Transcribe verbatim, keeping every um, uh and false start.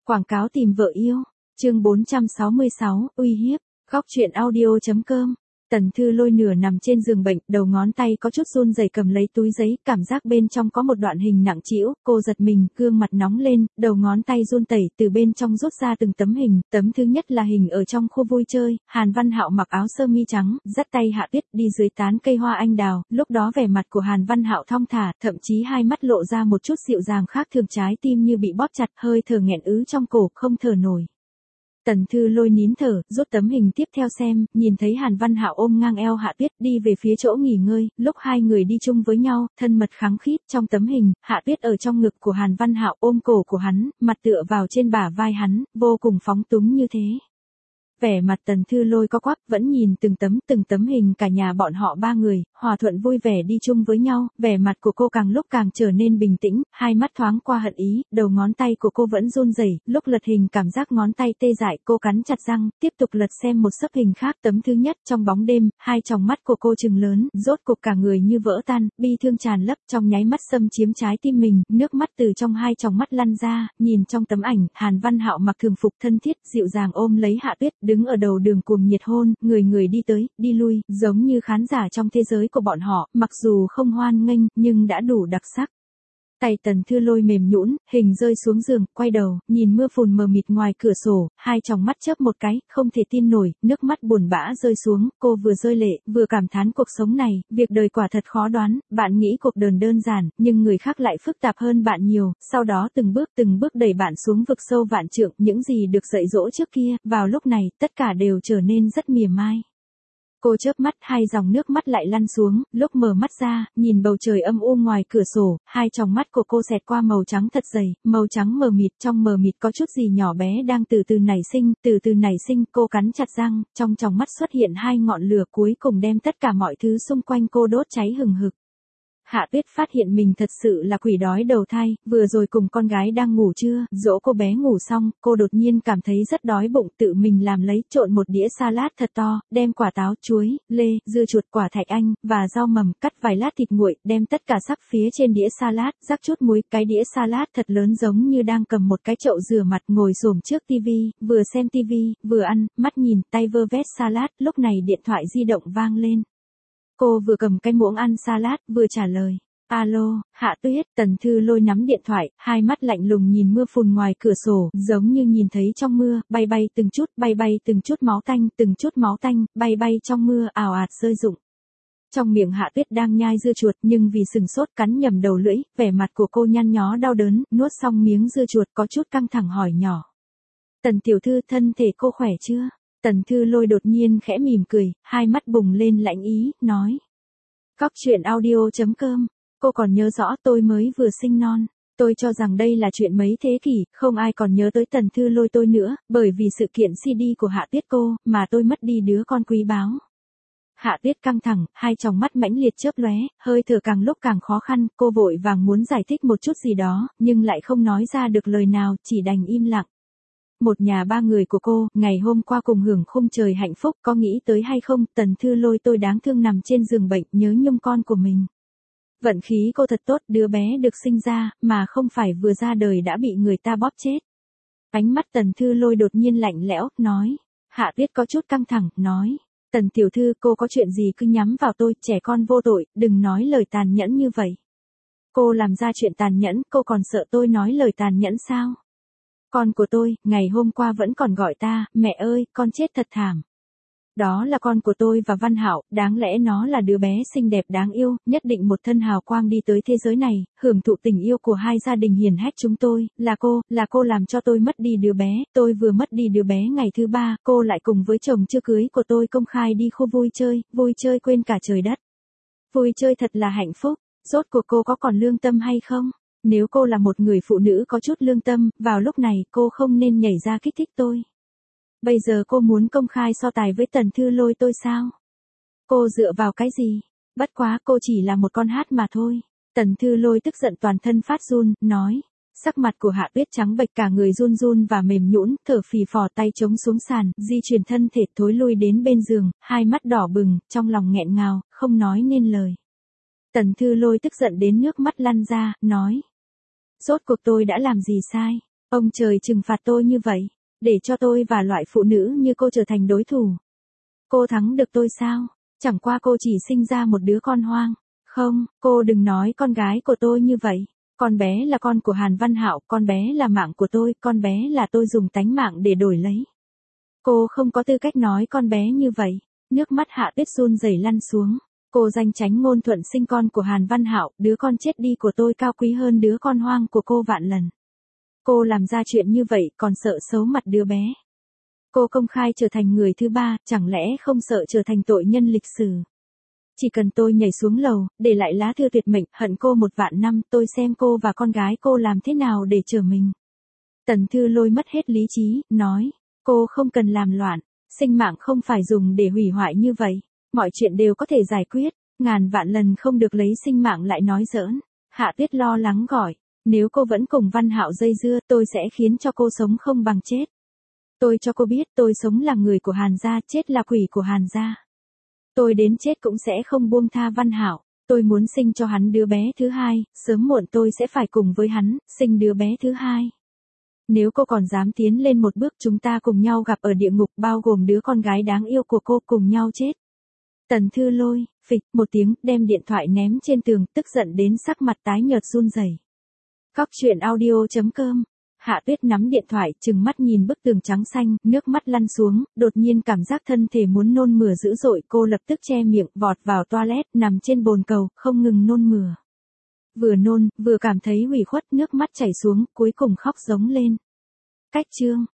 Quảng cáo tìm vợ yêu. Chương bốn trăm sáu mươi sáu, uy hiếp. Góc truyện audio.com. Tần Thư Lôi nửa nằm trên giường bệnh, đầu ngón tay có chút run rẩy cầm lấy túi giấy, cảm giác bên trong có một đoạn hình nặng trĩu, cô giật mình, gương mặt nóng lên, đầu ngón tay run tẩy, từ bên trong rút ra từng tấm hình, tấm thứ nhất là hình ở trong khu vui chơi, Hàn Văn Hạo mặc áo sơ mi trắng, dắt tay Hạ Tuyết đi dưới tán cây hoa anh đào, lúc đó vẻ mặt của Hàn Văn Hạo thong thả, thậm chí hai mắt lộ ra một chút dịu dàng khác thường, trái tim như bị bóp chặt, hơi thở nghẹn ứ trong cổ, không thở nổi. Tần Thư Lôi nín thở, rút tấm hình tiếp theo xem, nhìn thấy Hàn Văn Hạo ôm ngang eo Hạ Tuyết đi về phía chỗ nghỉ ngơi, lúc hai người đi chung với nhau, thân mật khăng khít, trong tấm hình, Hạ Tuyết ở trong ngực của Hàn Văn Hạo ôm cổ của hắn, mặt tựa vào trên bả vai hắn, vô cùng phóng túng như thế. Vẻ mặt Tần Thư Lôi có quắp, vẫn nhìn từng tấm từng tấm hình cả nhà bọn họ ba người, hòa thuận vui vẻ đi chung với nhau, vẻ mặt của cô càng lúc càng trở nên bình tĩnh, hai mắt thoáng qua hận ý, đầu ngón tay của cô vẫn run rẩy, lúc lật hình cảm giác ngón tay tê dại, cô cắn chặt răng, tiếp tục lật xem một xấp hình khác, tấm thứ nhất, trong bóng đêm, hai tròng mắt của cô trừng lớn, rốt cục cả người như vỡ tan, bi thương tràn lấp, trong nháy mắt xâm chiếm trái tim mình, nước mắt từ trong hai tròng mắt lăn ra, nhìn trong tấm ảnh, Hàn Văn Hạo mặc thường phục thân thiết, dịu dàng ôm lấy Hạ Tuyết, đứng ở đầu đường cuồng nhiệt hôn, người người đi tới, đi lui, giống như khán giả trong thế giới của bọn họ, mặc dù không hoan nghênh, nhưng đã đủ đặc sắc. Tay Tần Thư Lôi mềm nhũn, hình rơi xuống giường, quay đầu, nhìn mưa phùn mờ mịt ngoài cửa sổ, hai tròng mắt chớp một cái, không thể tin nổi, nước mắt buồn bã rơi xuống, cô vừa rơi lệ, vừa cảm thán cuộc sống này, việc đời quả thật khó đoán, bạn nghĩ cuộc đời đơn giản, nhưng người khác lại phức tạp hơn bạn nhiều, sau đó từng bước từng bước đẩy bạn xuống vực sâu vạn trượng, những gì được dạy dỗ trước kia, vào lúc này, tất cả đều trở nên rất mỉa mai. Cô chớp mắt, hai dòng nước mắt lại lăn xuống, lúc mở mắt ra, nhìn bầu trời âm u ngoài cửa sổ, hai tròng mắt của cô xẹt qua màu trắng thật dày, màu trắng mờ mịt, trong mờ mịt có chút gì nhỏ bé đang từ từ nảy sinh, từ từ nảy sinh, cô cắn chặt răng, trong tròng mắt xuất hiện hai ngọn lửa cuối cùng đem tất cả mọi thứ xung quanh cô đốt cháy hừng hực. Hạ Tuyết phát hiện mình thật sự là quỷ đói đầu thai, vừa rồi cùng con gái đang ngủ trưa, dỗ cô bé ngủ xong, cô đột nhiên cảm thấy rất đói bụng, tự mình làm lấy, trộn một đĩa salad thật to, đem quả táo, chuối, lê, dưa chuột, quả thạch anh, và rau mầm, cắt vài lát thịt nguội, đem tất cả sắp phía trên đĩa salad, rắc chút muối, cái đĩa salad thật lớn giống như đang cầm một cái chậu rửa mặt, ngồi xổm trước tivi, vừa xem tivi, vừa ăn, mắt nhìn, tay vơ vét salad, lúc này điện thoại di động vang lên. Cô vừa cầm cái muỗng ăn salad, vừa trả lời. Alo, Hạ Tuyết, Tần Thư Lôi nắm điện thoại, hai mắt lạnh lùng nhìn mưa phùn ngoài cửa sổ, giống như nhìn thấy trong mưa, bay bay từng chút, bay bay từng chút máu tanh, từng chút máu tanh, bay bay trong mưa, ào ạt rơi rụng. Trong miệng Hạ Tuyết đang nhai dưa chuột, nhưng vì sừng sốt cắn nhầm đầu lưỡi, vẻ mặt của cô nhăn nhó đau đớn, nuốt xong miếng dưa chuột có chút căng thẳng hỏi nhỏ. Tần tiểu thư, thân thể cô khỏe chưa? Tần Thư Lôi đột nhiên khẽ mỉm cười, hai mắt bùng lên lạnh ý, nói. Góc truyện audio.com, cô còn nhớ rõ tôi mới vừa sinh non. Tôi cho rằng đây là chuyện mấy thế kỷ, không ai còn nhớ tới Tần Thư Lôi tôi nữa, bởi vì sự kiện xê đê của Hạ Tuyết cô, mà tôi mất đi đứa con quý báu. Hạ Tuyết căng thẳng, hai tròng mắt mãnh liệt chớp lóe, hơi thở càng lúc càng khó khăn, cô vội vàng muốn giải thích một chút gì đó, nhưng lại không nói ra được lời nào, chỉ đành im lặng. Một nhà ba người của cô, ngày hôm qua cùng hưởng khung trời hạnh phúc, có nghĩ tới hay không, Tần Thư Lôi tôi đáng thương nằm trên giường bệnh, nhớ nhung con của mình. Vận khí cô thật tốt, đứa bé được sinh ra, mà không phải vừa ra đời đã bị người ta bóp chết. Ánh mắt Tần Thư Lôi đột nhiên lạnh lẽo, nói. Hạ Tuyết có chút căng thẳng, nói. Tần tiểu thư, cô có chuyện gì cứ nhắm vào tôi, trẻ con vô tội, đừng nói lời tàn nhẫn như vậy. Cô làm ra chuyện tàn nhẫn, cô còn sợ tôi nói lời tàn nhẫn sao? Con của tôi, ngày hôm qua vẫn còn gọi ta, mẹ ơi, con chết thật thảm. Đó là con của tôi và Văn Hạo, đáng lẽ nó là đứa bé xinh đẹp đáng yêu, nhất định một thân hào quang đi tới thế giới này, hưởng thụ tình yêu của hai gia đình hiền hách chúng tôi, là cô, là cô làm cho tôi mất đi đứa bé, tôi vừa mất đi đứa bé ngày thứ ba, cô lại cùng với chồng chưa cưới của tôi công khai đi khu vui chơi, vui chơi quên cả trời đất. Vui chơi thật là hạnh phúc, rốt cuộc cô có còn lương tâm hay không? Nếu cô là một người phụ nữ có chút lương tâm, vào lúc này cô không nên nhảy ra kích thích tôi. Bây giờ cô muốn công khai so tài với Tần Thư Lôi tôi sao? Cô dựa vào cái gì? Bất quá cô chỉ là một con hát mà thôi. Tần Thư Lôi tức giận toàn thân phát run, nói. Sắc mặt của Hạ Tuyết trắng bệch cả người run run và mềm nhũn, thở phì phò tay chống xuống sàn, di chuyển thân thể thối lui đến bên giường, hai mắt đỏ bừng, trong lòng nghẹn ngào, không nói nên lời. Tần Thư Lôi tức giận đến nước mắt lăn ra, nói. Rốt cuộc tôi đã làm gì sai? Ông trời trừng phạt tôi như vậy, để cho tôi và loại phụ nữ như cô trở thành đối thủ. Cô thắng được tôi sao? Chẳng qua cô chỉ sinh ra một đứa con hoang. Không, cô đừng nói con gái của tôi như vậy. Con bé là con của Hàn Văn Hạo, con bé là mạng của tôi, con bé là tôi dùng tánh mạng để đổi lấy. Cô không có tư cách nói con bé như vậy. Nước mắt Hạ Tuyết run rẩy lăn xuống. Cô danh tránh ngôn thuận sinh con của Hàn Văn Hạo, đứa con chết đi của tôi cao quý hơn đứa con hoang của cô vạn lần. Cô làm ra chuyện như vậy còn sợ xấu mặt đứa bé. Cô công khai trở thành người thứ ba, chẳng lẽ không sợ trở thành tội nhân lịch sử. Chỉ cần tôi nhảy xuống lầu, để lại lá thư tuyệt mệnh, hận cô một vạn năm, tôi xem cô và con gái cô làm thế nào để chở mình. Tần Thư Lôi mất hết lý trí, nói, cô không cần làm loạn, sinh mạng không phải dùng để hủy hoại như vậy, mọi chuyện đều có thể giải quyết, ngàn vạn lần không được lấy sinh mạng lại nói giỡn. Hạ Tuyết lo lắng gọi, nếu cô vẫn cùng Văn Hạo dây dưa, tôi sẽ khiến cho cô sống không bằng chết. Tôi cho cô biết tôi sống là người của Hàn gia, chết là quỷ của Hàn gia. Tôi đến chết cũng sẽ không buông tha Văn Hạo, tôi muốn sinh cho hắn đứa bé thứ hai, sớm muộn tôi sẽ phải cùng với hắn, sinh đứa bé thứ hai. Nếu cô còn dám tiến lên một bước chúng ta cùng nhau gặp ở địa ngục bao gồm đứa con gái đáng yêu của cô cùng nhau chết. Tần Thư Lôi, phịch một tiếng đem điện thoại ném trên tường, tức giận đến sắc mặt tái nhợt run rẩy. Cóc truyện audio chấm com. Hạ Tuyết nắm điện thoại, trừng mắt nhìn bức tường trắng xanh, nước mắt lăn xuống, đột nhiên cảm giác thân thể muốn nôn mửa dữ dội, cô lập tức che miệng, vọt vào toilet, nằm trên bồn cầu, không ngừng nôn mửa. Vừa nôn, vừa cảm thấy ủy khuất, nước mắt chảy xuống, cuối cùng khóc giống lên. Cách chương